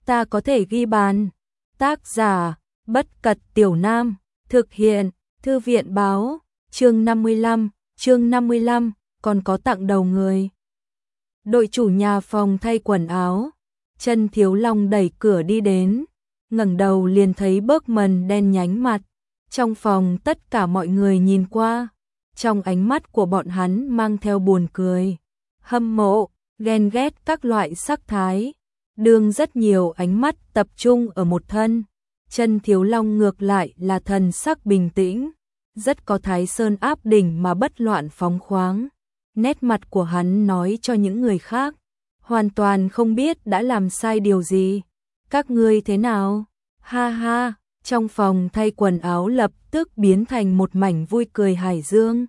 ta có thể ghi bàn. Tác giả, Bất Cật Tiểu Nam, thực hiện, Thư viện báo, chương 55, còn có tặng đầu người. Đội chủ nhà phòng thay quần áo, Chân Thiếu Long đẩy cửa đi đến, ngẩng đầu liền thấy Bergman đen nhánh mặt. Trong phòng tất cả mọi người nhìn qua, trong ánh mắt của bọn hắn mang theo buồn cười, hâm mộ, ghen ghét các loại sắc thái. Đương rất nhiều ánh mắt tập trung ở một thân, Chân Thiếu Long ngược lại là thần sắc bình tĩnh, rất có Thái Sơn áp đỉnh mà bất loạn phóng khoáng. Nét mặt của hắn nói cho những người khác, hoàn toàn không biết đã làm sai điều gì. Các ngươi thế nào? Ha ha, trong phòng thay quần áo lập tức biến thành một mảnh vui cười hải dương.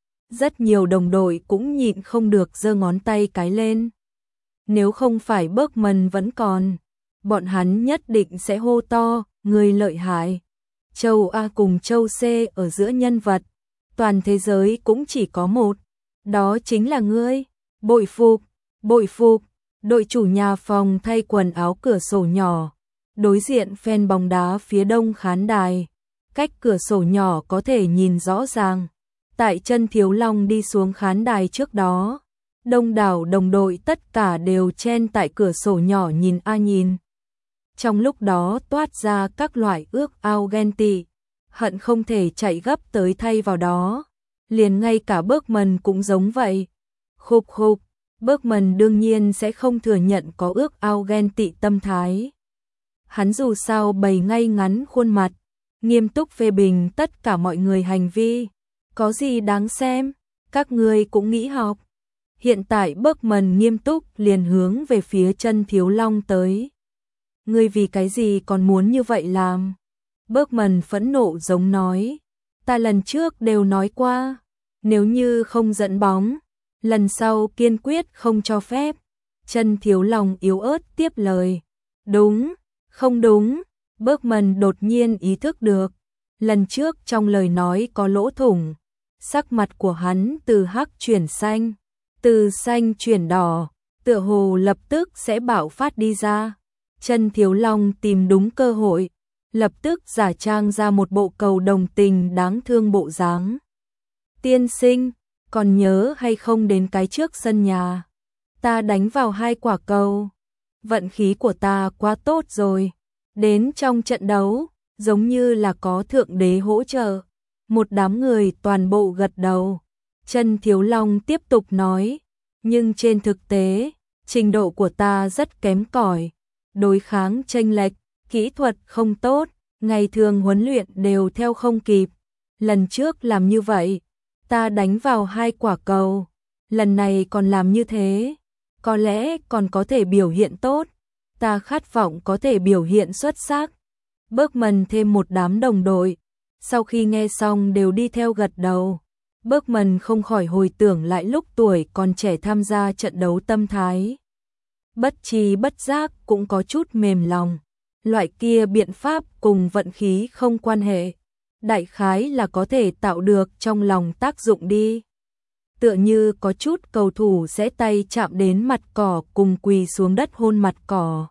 Rất nhiều đồng đội cũng nhịn không được giơ ngón tay cái lên. Nếu không phải Bergman vẫn còn, bọn hắn nhất định sẽ hô to, người lợi hại. Châu A cùng châu C ở giữa nhân vật, toàn thế giới cũng chỉ có một, đó chính là ngươi. Bội phục, bội phục. Đội chủ nhà phòng thay quần áo cửa sổ nhỏ, đối diện fan bóng đá phía đông khán đài. Cách cửa sổ nhỏ có thể nhìn rõ ràng. Tại Chân Thiếu Long đi xuống khán đài trước đó, đông đảo đồng đội tất cả đều chen tại cửa sổ nhỏ nhìn a nhìn. Trong lúc đó toát ra các loại ước ao ghen tị, hận không thể chạy gấp tới thay vào đó. Liền ngay cả Bergman cũng giống vậy. Khục khục, Bergman đương nhiên sẽ không thừa nhận có ước ao ghen tị tâm thái. Hắn dù sao bày ngay ngắn khuôn mặt, nghiêm túc phê bình tất cả mọi người hành vi. Có gì đáng xem, các ngươi cũng nghĩ học. Hiện tại Bergman nghiêm túc liền hướng về phía Chân Thiếu Long tới. Ngươi vì cái gì còn muốn như vậy làm? Bergman phẫn nộ giống nói. Ta lần trước đều nói qua, nếu như không dẫn bóng, lần sau kiên quyết không cho phép. Chân Thiếu Long yếu ớt tiếp lời. Đúng, không đúng. Bergman đột nhiên ý thức được, lần trước trong lời nói có lỗ thủng. Sắc mặt của hắn từ hắc chuyển xanh, từ xanh chuyển đỏ, tựa hồ lập tức sẽ bạo phát đi ra. Chân Thiếu Long tìm đúng cơ hội, lập tức giả trang ra một bộ cầu đồng tình đáng thương bộ dáng. Tiên sinh, còn nhớ hay không đến cái trước sân nhà? Ta đánh vào 2 quả cầu. Vận khí của ta quá tốt rồi. Đến trong trận đấu, giống như là có thượng đế hỗ trợ. Một đám người toàn bộ gật đầu. Chân Thiếu Long tiếp tục nói, nhưng trên thực tế, trình độ của ta rất kém cỏi, đối kháng chênh lệch, kỹ thuật không tốt, ngày thường huấn luyện đều theo không kịp. Lần trước làm như vậy, ta đánh vào 2 quả cầu, lần này còn làm như thế, có lẽ còn có thể biểu hiện tốt, ta khát vọng có thể biểu hiện xuất sắc. Bergman thêm một đám đồng đội, sau khi nghe xong đều đi theo gật đầu. Bergman không khỏi hồi tưởng lại lúc tuổi còn trẻ tham gia trận đấu tâm thái. Bất tri bất giác cũng có chút mềm lòng. Loại kia biện pháp cùng vận khí không quan hệ. Đại khái là có thể tạo được trong lòng tác dụng đi. Tựa như có chút cầu thủ sẽ tay chạm đến mặt cỏ cùng quỳ xuống đất hôn mặt cỏ.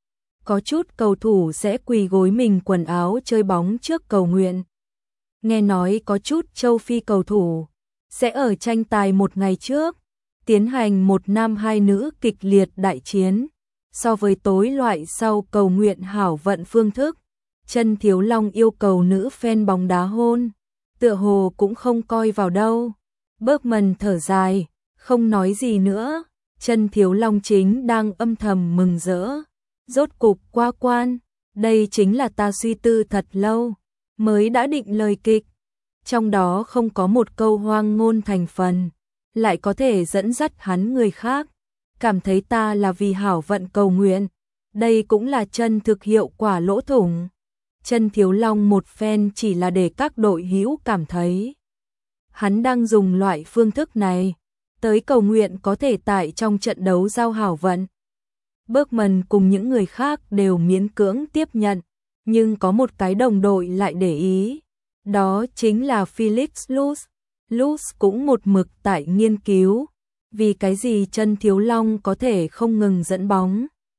Có chút cầu thủ sẽ quỳ gối mình quần áo chơi bóng trước cầu nguyện. Nghe nói có chút châu Phi cầu thủ sẽ ở tranh tài một ngày trước tiến hành 1 nam 2 nữ kịch liệt đại chiến. So với tối loại sau cầu nguyện hảo vận phương thức, Chân Thiếu Long yêu cầu nữ fan bóng đá hôn, tựa hồ cũng không coi vào đâu. Bergman thở dài, không nói gì nữa. Chân Thiếu Long chính đang âm thầm mừng rỡ. Rốt cục qua quan, đây chính là ta suy tư thật lâu mới đã định lời kịch. Trong đó không có một câu hoang ngôn thành phần, lại có thể dẫn dắt hắn người khác cảm thấy ta là vì hảo vận cầu nguyện. Đây cũng là chân thực hiệu quả lỗ thủng. Chân Thiếu Long một phen chỉ là để các đội hữu cảm thấy hắn đang dùng loại phương thức này tới cầu nguyện có thể tại trong trận đấu giao hảo vận. Bergman cùng những người khác đều miễn cưỡng tiếp nhận, nhưng có một cái đồng đội lại để ý, đó chính là Felix Luz. Luz cũng một mực tại nghiên cứu, vì cái gì Chân Thiếu Long có thể không ngừng dẫn bóng.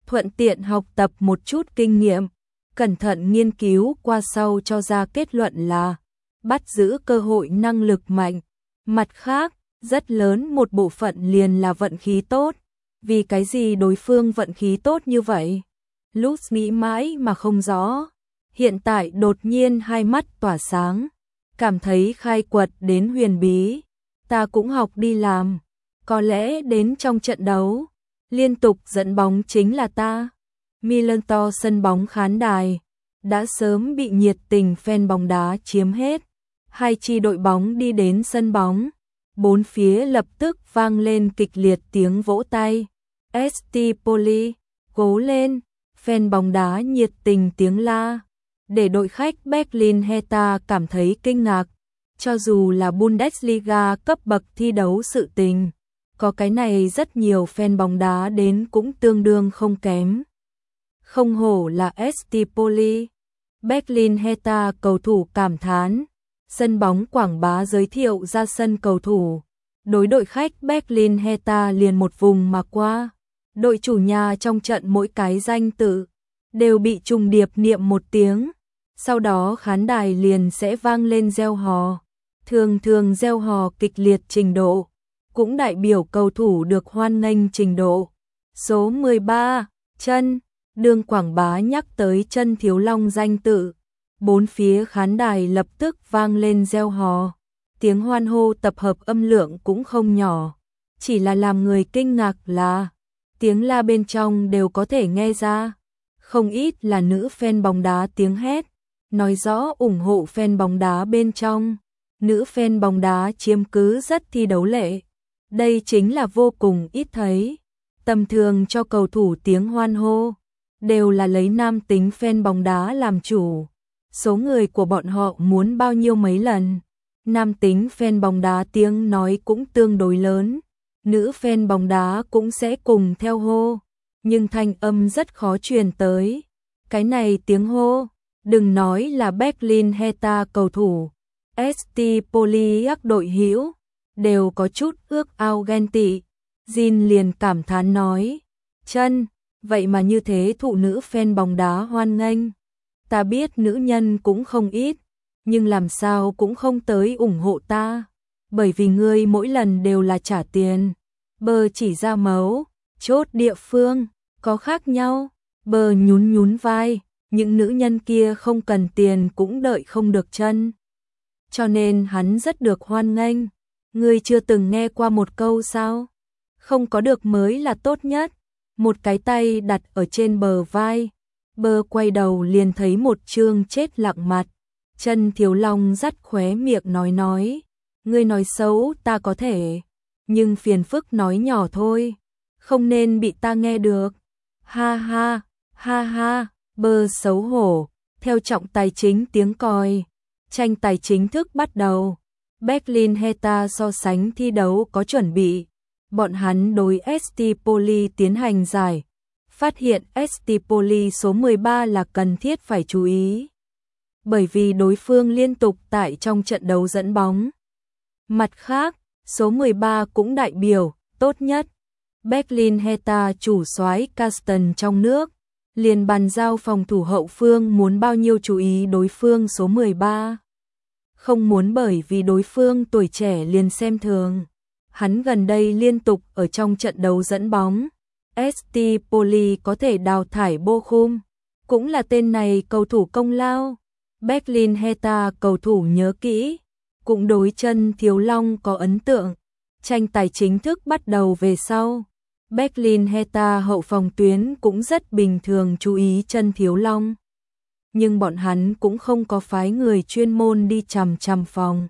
thuận tiện học tập một chút kinh nghiệm, cẩn thận nghiên cứu qua sau cho ra kết luận là bắt giữ cơ hội năng lực mạnh. Mặt khác, rất lớn một bộ phận liền là vận khí tốt. Vì cái gì đối phương vận khí tốt như vậy? Lutz nghĩ mãi mà không rõ. Hiện tại đột nhiên hai mắt tỏa sáng, cảm thấy khai quật đến huyền bí. Ta cũng học đi làm, có lẽ đến trong trận đấu, liên tục dẫn bóng chính là ta. Millantor sân bóng khán đài đã sớm bị nhiệt tình fan bóng đá chiếm hết. Hai chi đội bóng đi đến sân bóng, bốn phía lập tức vang lên kịch liệt tiếng vỗ tay. ST Poli, cố lên, fan bóng đá nhiệt tình tiếng la. Để đội khách Berlin Hertha cảm thấy kinh ngạc, cho dù là Bundesliga cấp bậc thi đấu sự tình, có cái này rất nhiều fan bóng đá đến cũng tương đương không kém. Không hổ là ST Poli. Berlin Hertha cầu thủ cảm thán. Sân bóng quảng bá giới thiệu ra sân cầu thủ. Đối đội khách Berlin Hertha liền một vùng mà qua. Đội chủ nhà trong trận mỗi cái danh tự đều bị trùng điệp niệm một tiếng. Sau đó khán đài liền sẽ vang lên reo hò. Thường thường reo hò kịch liệt trình độ, cũng đại biểu cầu thủ được hoan nghênh trình độ. Số 13, Chân. Đường quảng bá nhắc tới Chân Thiếu Long danh tự, bốn phía khán đài lập tức vang lên reo hò. Tiếng hoan hô tập hợp âm lượng cũng không nhỏ, chỉ là làm người kinh ngạc là tiếng la bên trong đều có thể nghe ra. Không ít là nữ fan bóng đá tiếng hét, nói rõ ủng hộ fan bóng đá bên trong. Nữ fan bóng đá chiếm cứ rất thi đấu lệ. Đây chính là vô cùng ít thấy. Tầm thường cho cầu thủ tiếng hoan hô đều là lấy nam tính fan bóng đá làm chủ. Số người của bọn họ muốn bao nhiêu mấy lần. Nam tính fan bóng đá tiếng nói cũng tương đối lớn. Nữ fan bóng đá cũng sẽ cùng theo hô, nhưng thanh âm rất khó truyền tới. Cái này tiếng hô, đừng nói là Berlin Hertha cầu thủ, ST Poli đội hữu đều có chút ước ao ghen tị. Jin liền cảm thán nói, Chân, vậy mà như thế thụ nữ fan bóng đá hoan nghênh. Ta biết nữ nhân cũng không ít, nhưng làm sao cũng không tới ủng hộ ta, bởi vì ngươi mỗi lần đều là trả tiền. Bờ chỉ ra mấu chốt địa phương có khác nhau. Bờ nhún nhún vai, những nữ nhân kia không cần tiền cũng đợi không được chân, cho nên hắn rất được hoan nghênh. Ngươi chưa từng nghe qua một câu sao? Không có được mới là tốt nhất. Một cái tay đặt ở trên bờ vai, bờ quay đầu liền thấy một trương chết lặng mặt. Chân Thiếu Long dắt khóe miệng nói, ngươi nói xấu ta có thể, nhưng phiền phức nói nhỏ thôi, không nên bị ta nghe được. Ha ha, ha ha, bờ xấu hổ. Theo trọng tài chính tiếng còi, tranh tài chính thức bắt đầu. Berlin Hertha so sánh thi đấu có chuẩn bị. Bọn hắn đối ST Poli tiến hành giải. Phát hiện ST Poli số 13 là cần thiết phải chú ý, bởi vì đối phương liên tục tại trong trận đấu dẫn bóng. Mặt khác, số 13 cũng đại biểu tốt nhất. Berlin Hertha chủ soái Carsten trong nước liền bàn giao phòng thủ hậu phương muốn bao nhiêu chú ý đối phương số 13. Không muốn bởi vì đối phương tuổi trẻ liền xem thường. Hắn gần đây liên tục ở trong trận đấu dẫn bóng. ST Poli có thể đào thải Bochum, cũng là tên này cầu thủ công lao. Berlin Hertha cầu thủ nhớ kỹ, cũng đối Chân Thiếu Long có ấn tượng. Tranh tài chính thức bắt đầu về sau, Berlin Hertha hậu phòng tuyến cũng rất bình thường chú ý Chân Thiếu Long, nhưng bọn hắn cũng không có phái người chuyên môn đi chằm chằm phòng.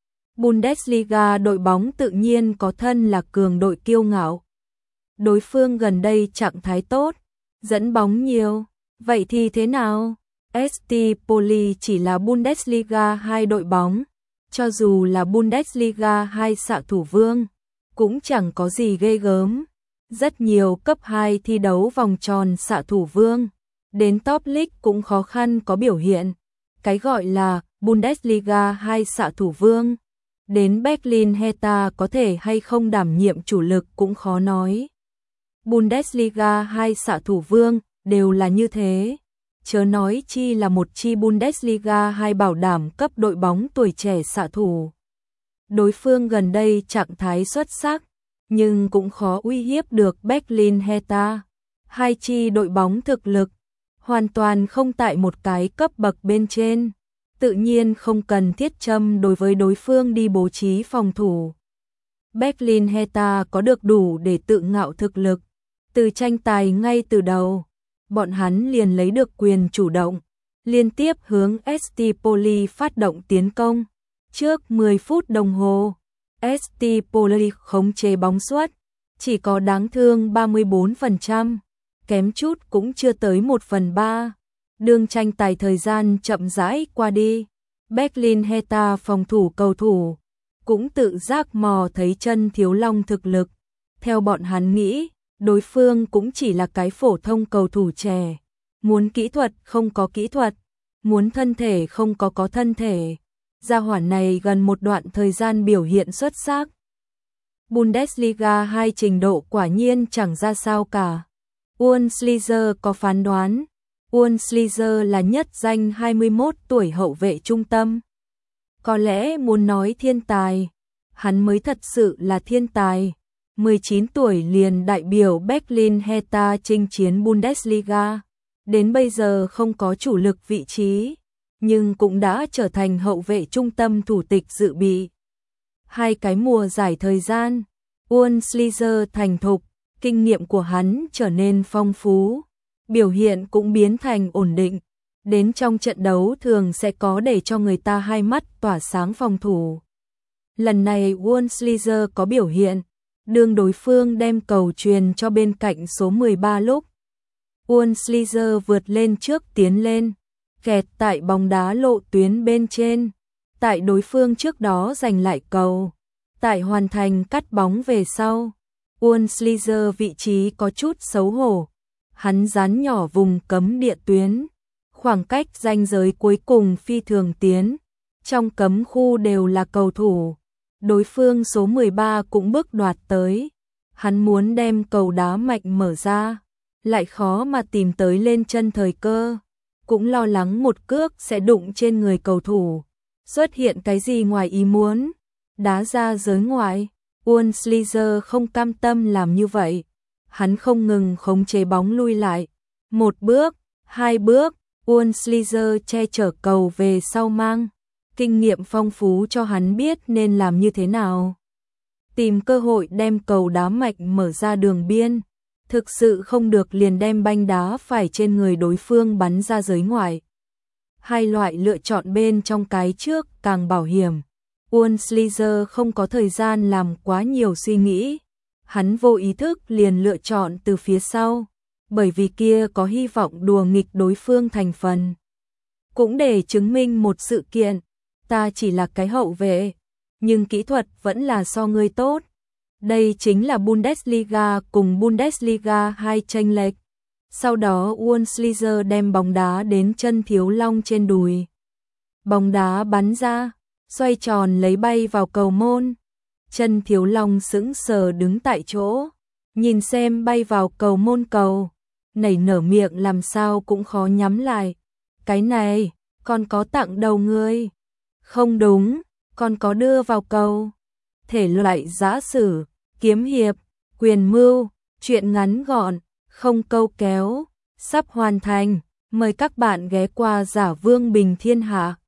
Bundesliga đội bóng tự nhiên có thân là cường đội kiêu ngạo. Đối phương gần đây trạng thái tốt, dẫn bóng nhiều, vậy thì thế nào? ST Poli chỉ là Bundesliga 2 đội bóng, cho dù là Bundesliga 2 xạ thủ vương, cũng chẳng có gì ghê gớm. Rất nhiều cấp 2 thi đấu vòng tròn xạ thủ vương, đến top league cũng khó khăn có biểu hiện. Cái gọi là Bundesliga 2 xạ thủ vương, đến Berlin Hertha có thể hay không đảm nhiệm chủ lực cũng khó nói. Bundesliga 2 xạ thủ vương đều là như thế. Chớ nói chi là một chi Bundesliga 2 bảo đảm cấp đội bóng tuổi trẻ xạ thủ. Đối phương gần đây trạng thái xuất sắc, nhưng cũng khó uy hiếp được Berlin Hertha. Hai chi đội bóng thực lực hoàn toàn không tại một cái cấp bậc bên trên, tự nhiên không cần thiết châm đối với đối phương đi bố trí phòng thủ. Berlin Hertha có được đủ để tự ngạo thực lực, từ tranh tài ngay từ đầu, bọn hắn liền lấy được quyền chủ động, liên tiếp hướng ST Poli phát động tiến công. Trước 10 phút đồng hồ, ST Poli khống chế bóng suất, chỉ có đáng thương 34%, kém chút cũng chưa tới 1/3. Đường tranh tài thời gian chậm rãi qua đi, Berlin Hertha phòng thủ cầu thủ cũng tự giác mò thấy chân Thiếu Long thực lực. Theo bọn hắn nghĩ, đối phương cũng chỉ là cái phổ thông cầu thủ trẻ, muốn kỹ thuật không có kỹ thuật, muốn thân thể không có thân thể. Gia hỏa này gần một đoạn thời gian biểu hiện xuất sắc. Bundesliga 2 trình độ quả nhiên chẳng ra sao cả. Urs Schlizer có phán đoán, Urs Schlizer là nhất danh 21 tuổi hậu vệ trung tâm. Có lẽ muốn nói thiên tài, hắn mới thật sự là thiên tài. 19 tuổi liền đại biểu Berlin Hertha chinh chiến Bundesliga, đến bây giờ không có chủ lực vị trí, nhưng cũng đã trở thành hậu vệ trung tâm thủ tịch dự bị. 2 cái mùa giải thời gian, Urs Schlizer thành thục, kinh nghiệm của hắn trở nên phong phú, biểu hiện cũng biến thành ổn định, đến trong trận đấu thường sẽ có để cho người ta hai mắt tỏa sáng phòng thủ. Lần này Urs Schlizer có biểu hiện, đương đối phương đem cầu truyền cho bên cạnh số 13 lúc, Urs Schlizer vượt lên trước tiến lên, kẹt tại bóng đá lộ tuyến bên trên, tại đối phương trước đó giành lại cầu, tại hoàn thành cắt bóng về sau. Urs Schlizer vị trí có chút xấu hổ, hắn dán nhỏ vùng cấm địa tuyến, khoảng cách ranh giới cuối cùng phi thường tiến, trong cấm khu đều là cầu thủ, đối phương số 13 cũng bước đoạt tới, hắn muốn đem cầu đá mạnh mở ra, lại khó mà tìm tới lên chân thời cơ, cũng lo lắng một cước sẽ đụng trên người cầu thủ, xuất hiện cái gì ngoài ý muốn, đá ra giới ngoại. Urs Schlizer không cam tâm làm như vậy, hắn không ngừng khống chế bóng lui lại, 1 bước, 2 bước, Urs Schlizer che chở cầu về sau mang, kinh nghiệm phong phú cho hắn biết nên làm như thế nào. Tìm cơ hội đem cầu đá mạnh mở ra đường biên, thực sự không được liền đem banh đá phải trên người đối phương bắn ra giới ngoại. Hai loại lựa chọn bên trong cái trước càng bảo hiểm. Urs Schlizer không có thời gian làm quá nhiều suy nghĩ, hắn vô ý thức liền lựa chọn từ phía sau, bởi vì kia có hy vọng đùa nghịch đối phương thành phần. Cũng để chứng minh một sự kiện, ta chỉ là cái hậu vệ, nhưng kỹ thuật vẫn là so ngươi tốt. Đây chính là Bundesliga cùng Bundesliga 2 chênh lệch. Sau đó Urs Schlizer đem bóng đá đến chân Thiếu Long trên đùi. Bóng đá bắn ra, xoay tròn lấy bay vào cầu môn. Chân Thiếu Long sững sờ đứng tại chỗ, nhìn xem bay vào cầu môn cầu, nảy nở miệng làm sao cũng khó nhắm lại. Cái này, con có tặng đầu ngươi. Không đúng, con có đưa vào cầu. Thể loại giã sử, kiếm hiệp, quyền mưu, truyện ngắn gọn, không câu kéo, sắp hoàn thành. Mời các bạn ghé qua Giả Vương Bình Thiên Hạ.